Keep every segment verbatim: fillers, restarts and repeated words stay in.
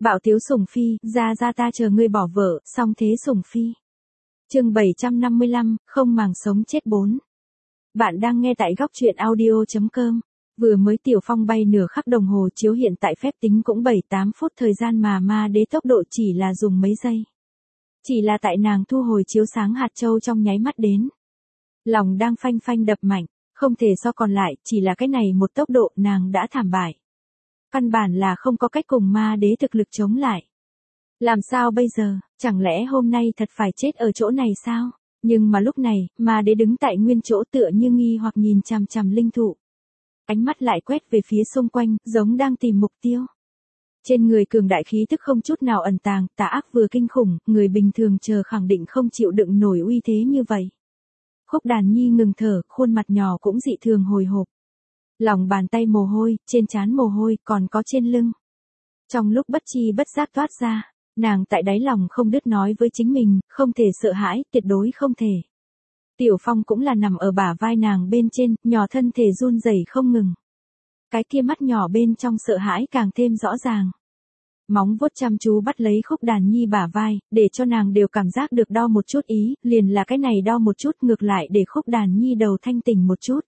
Bạo tiếu sủng phi, ra ra ta chờ ngươi bỏ vợ, xong thế sủng phi. Chương bảy trăm năm mươi lăm, không màng sống chết bốn. Bạn đang nghe tại góc truyện audio chấm com. Vừa mới Tiểu Phong bay nửa khắc đồng hồ chiếu hiện tại phép tính cũng bảy tám phút thời gian mà ma đế tốc độ chỉ là dùng mấy giây. Chỉ là tại nàng thu hồi chiếu sáng hạt châu trong nháy mắt đến. Lòng đang phanh phanh đập mạnh, không thể so còn lại, chỉ là cái này một tốc độ nàng đã thảm bại. Căn bản là không có cách cùng ma đế thực lực chống lại. Làm sao bây giờ, chẳng lẽ hôm nay thật phải chết ở chỗ này sao? Nhưng mà lúc này, ma đế đứng tại nguyên chỗ tựa như nghi hoặc nhìn chằm chằm linh thụ. Ánh mắt lại quét về phía xung quanh, giống đang tìm mục tiêu. Trên người cường đại khí tức không chút nào ẩn tàng, tà ác vừa kinh khủng, người bình thường chờ khẳng định không chịu đựng nổi uy thế như vậy. Khúc Đàn Nhi ngừng thở, khuôn mặt nhỏ cũng dị thường hồi hộp. Lòng bàn tay mồ hôi, trên trán mồ hôi, còn có trên lưng. Trong lúc bất chi bất giác toát ra, nàng tại đáy lòng không đứt nói với chính mình, không thể sợ hãi, tuyệt đối không thể. Tiểu Phong cũng là nằm ở bả vai nàng bên trên, nhỏ thân thể run rẩy không ngừng. Cái kia mắt nhỏ bên trong sợ hãi càng thêm rõ ràng. Móng vuốt chăm chú bắt lấy Khúc Đàn Nhi bả vai, để cho nàng đều cảm giác được đau một chút ý, liền là cái này đau một chút ngược lại để Khúc Đàn Nhi đầu thanh tỉnh một chút.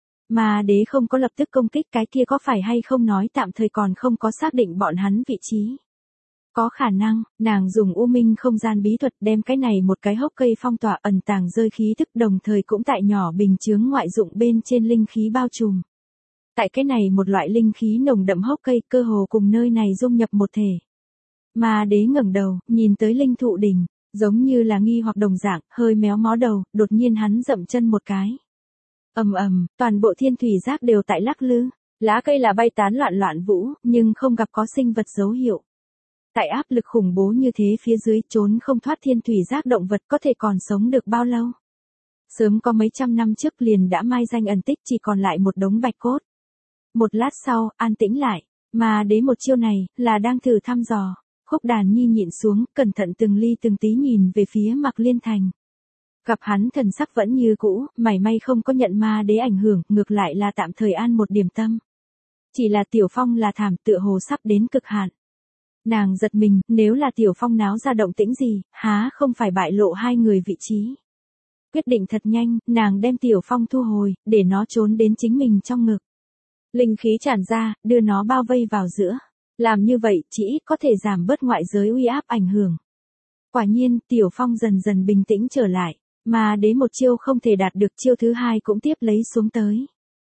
Mà đế không có lập tức công kích cái kia có phải hay không nói tạm thời còn không có xác định bọn hắn vị trí. Có khả năng, nàng dùng u minh không gian bí thuật đem cái này một cái hốc cây phong tỏa ẩn tàng rơi khí thức đồng thời cũng tại nhỏ bình chướng ngoại dụng bên trên linh khí bao trùm. Tại cái này một loại linh khí nồng đậm hốc cây cơ hồ cùng nơi này dung nhập một thể. Mà đế ngẩng đầu, nhìn tới linh thụ đỉnh, giống như là nghi hoặc đồng dạng, hơi méo mó đầu, đột nhiên hắn dậm chân một cái. Ầm ầm, toàn bộ thiên thủy giác đều tại lắc lư, lá cây là bay tán loạn loạn vũ, nhưng không gặp có sinh vật dấu hiệu. Tại áp lực khủng bố như thế phía dưới trốn không thoát thiên thủy giác động vật có thể còn sống được bao lâu. Sớm có mấy trăm năm trước liền đã mai danh ẩn tích chỉ còn lại một đống bạch cốt. Một lát sau, an tĩnh lại, mà đế một chiêu này, là đang thử thăm dò. Khúc Đàn Nhi nhịn xuống, cẩn thận từng ly từng tí nhìn về phía Mạc Liên Thành. Gặp hắn thần sắc vẫn như cũ, mảy may không có nhận ma đế ảnh hưởng, ngược lại là tạm thời an một điểm tâm. Chỉ là Tiểu Phong là thảm tựa hồ sắp đến cực hạn. Nàng giật mình, nếu là Tiểu Phong náo ra động tĩnh gì, há không phải bại lộ hai người vị trí. Quyết định thật nhanh, nàng đem Tiểu Phong thu hồi, để nó trốn đến chính mình trong ngực. Linh khí tràn ra, đưa nó bao vây vào giữa. Làm như vậy, chỉ ít có thể giảm bớt ngoại giới uy áp ảnh hưởng. Quả nhiên, Tiểu Phong dần dần bình tĩnh trở lại, mà đế một chiêu không thể đạt được chiêu thứ hai cũng tiếp lấy xuống tới.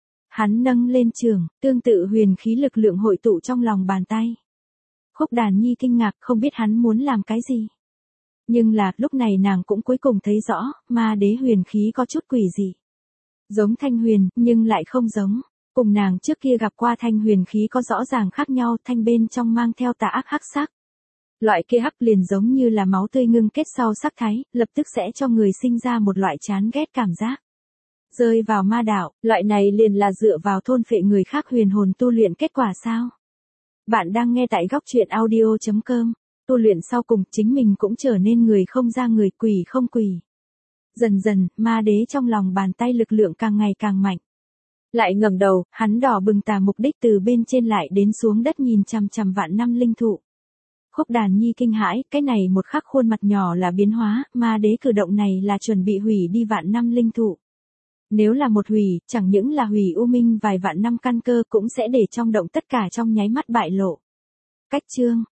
Hắn nâng lên trường, tương tự huyền khí lực lượng hội tụ trong lòng bàn tay. Khúc Đàn Nhi kinh ngạc không biết hắn muốn làm cái gì. Nhưng là, lúc này nàng cũng cuối cùng thấy rõ, ma đế huyền khí có chút quỷ dị. Giống thanh huyền, nhưng lại không giống. Cùng nàng trước kia gặp qua thanh huyền khí có rõ ràng khác nhau, thanh bên trong mang theo tà ác hắc sắc. Loại kia hắc liền giống như là máu tươi ngưng kết sau sắc thái, lập tức sẽ cho người sinh ra một loại chán ghét cảm giác. Rơi vào ma đạo, loại này liền là dựa vào thôn phệ người khác huyền hồn tu luyện kết quả sao? Bạn đang nghe tại góc truyện audio chấm com, tu luyện sau cùng chính mình cũng trở nên người không ra người, quỷ không quỷ. Dần dần, ma đế trong lòng bàn tay lực lượng càng ngày càng mạnh. Lại ngẩng đầu, hắn đỏ bừng tà mục đích từ bên trên lại đến xuống đất nhìn chằm chằm vạn năm linh thụ. Khúc Đàn Nhi kinh hãi, cái này một khắc khuôn mặt nhỏ là biến hóa, ma đế cử động này là chuẩn bị hủy đi vạn năm linh thụ. Nếu là một hủy, chẳng những là hủy u minh vài vạn năm căn cơ cũng sẽ để trong động tất cả trong nháy mắt bại lộ. Cách chương,